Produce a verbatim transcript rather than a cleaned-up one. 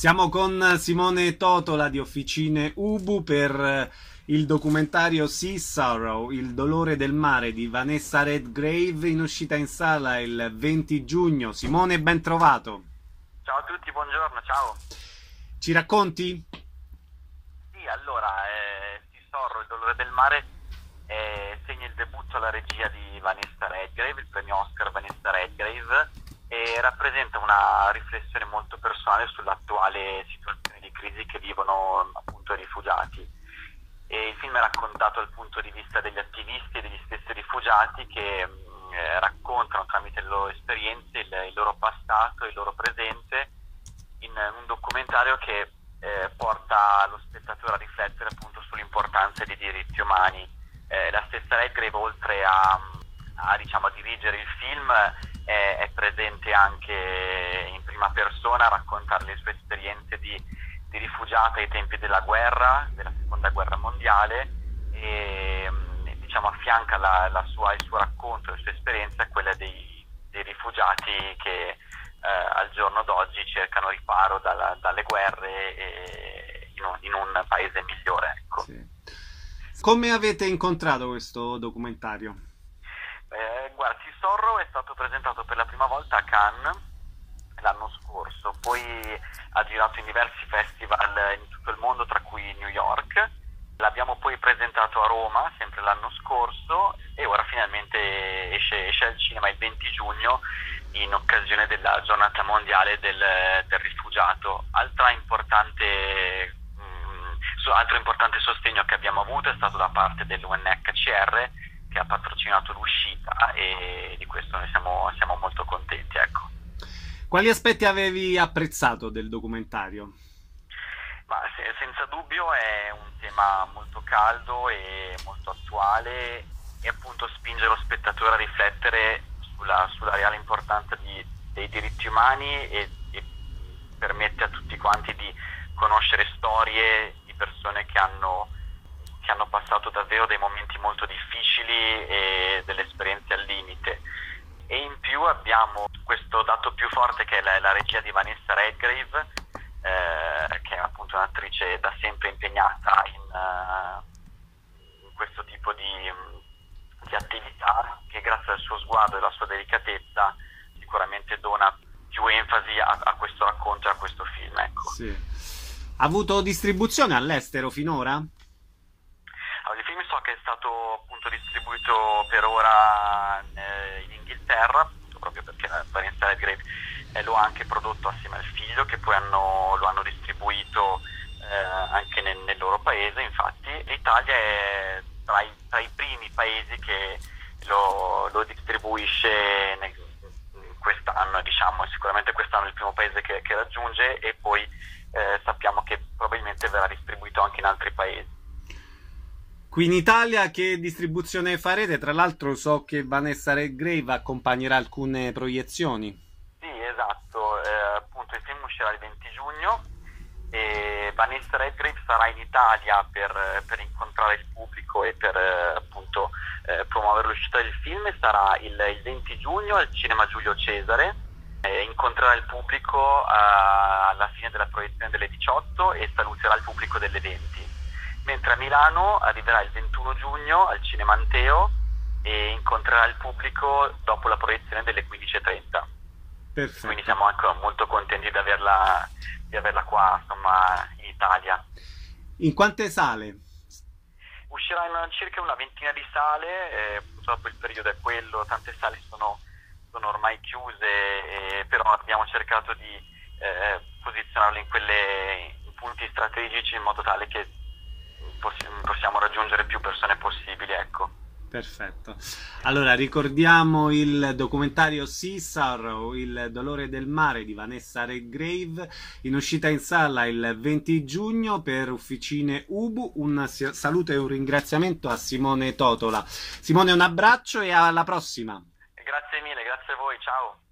Siamo con Simone Totola di Officine Ubu per il documentario Sea Sorrow, il dolore del mare di Vanessa Redgrave, in uscita in sala il venti giugno. Simone, ben trovato. Ciao a tutti, buongiorno, ciao. Ci racconti? Sì, allora, eh, Sea Sorrow, il dolore del mare eh, segna il debutto alla regia di Vanessa Redgrave, il premio Oscar Vanessa Redgrave, e rappresenta una riflessione molto personale sull'attuale situazione di crisi che vivono appunto i rifugiati. E il film è raccontato dal punto di vista degli attivisti e degli stessi rifugiati che eh, raccontano tramite le loro esperienze il, il loro passato e il loro presente in un documentario che eh, porta lo spettatore a riflettere appunto sull'importanza dei diritti umani. Eh, la stessa Redgrave, oltre a, a, diciamo, a dirigere il film, è, è presente anche in prima persona a raccontare le sue esperienze di, di rifugiata ai tempi della guerra, della seconda guerra mondiale, e diciamo affianca la, la sua, il suo racconto, le sue esperienze a quelle dei, dei rifugiati che eh, al giorno d'oggi cercano riparo dalla, dalle guerre e in, un, in un paese migliore, ecco. Sì. Come avete incontrato questo documentario? Eh, guarda, Sea Sorrow è stato presentato per la prima volta a Cannes l'anno scorso, poi ha girato in diversi festival in tutto il mondo, tra cui New York. L'abbiamo poi presentato a Roma, sempre l'anno scorso, e ora finalmente esce, esce al cinema il venti giugno in occasione della giornata mondiale del, del rifugiato. Altra importante, mh, altro importante sostegno che abbiamo avuto è stato da parte dell'U N H C R, che ha patrocinato l'uscita, e di questo noi siamo, siamo molto contenti, ecco. Quali aspetti avevi apprezzato del documentario? Ma se, senza dubbio è un tema molto caldo e molto attuale, e appunto spinge lo spettatore a riflettere sulla, sulla reale importanza di, dei diritti umani, e, e permette a tutti quanti di conoscere storie di persone che hanno, che hanno passato davvero dei momenti molto difficili e delle esperienze al limite. E in più abbiamo questo dato più forte, che è la, la regia di Vanessa Redgrave, eh, che è appunto un'attrice da sempre impegnata in, uh, in questo tipo di, di attività, che grazie al suo sguardo e alla sua delicatezza sicuramente dona più enfasi a, a questo racconto e a questo film, ecco. Sì. Ha avuto distribuzione all'estero finora? Allora, il film so che è stato appunto distribuito per ora eh, in Inghilterra, appunto, proprio perché Vanessa Redgrave eh, lo ha anche prodotto assieme al figlio, che poi hanno, lo hanno distribuito eh, anche nel, nel loro paese. Infatti l'Italia è tra i, tra i primi paesi che lo, lo distribuisce nel, quest'anno, diciamo. Sicuramente quest'anno è il primo paese che, che raggiunge, e poi eh, sappiamo che probabilmente verrà distribuito anche in altri paesi. Qui in Italia che distribuzione farete? Tra l'altro so che Vanessa Redgrave accompagnerà alcune proiezioni. Sì, esatto, eh, appunto il film uscirà il venti giugno e Vanessa Redgrave sarà in Italia per, per incontrare il pubblico e per appunto eh, promuovere l'uscita del film. Sarà il, il venti giugno al Cinema Giulio Cesare, eh, incontrerà il pubblico eh, alla fine della proiezione delle diciotto e saluterà il pubblico delle venti. Mentre a Milano arriverà il ventuno giugno al Cinema Anteo e incontrerà il pubblico dopo la proiezione delle quindici e trenta. Perfetto. Quindi siamo anche molto contenti di averla, di averla qua, insomma, in Italia. In quante sale? Uscirà in circa una ventina di sale, eh, purtroppo il periodo è quello, tante sale sono, sono ormai chiuse, eh, però abbiamo cercato di eh, posizionarle in quelle in punti strategici, in modo tale che possiamo raggiungere più persone possibili, ecco. Perfetto. Allora ricordiamo il documentario Sea Sorrow, il dolore del mare di Vanessa Redgrave, in uscita in sala il venti giugno per Officine Ubu. Un saluto e un ringraziamento a Simone Totola. Simone, un abbraccio e alla prossima. Grazie mille, grazie a voi, ciao.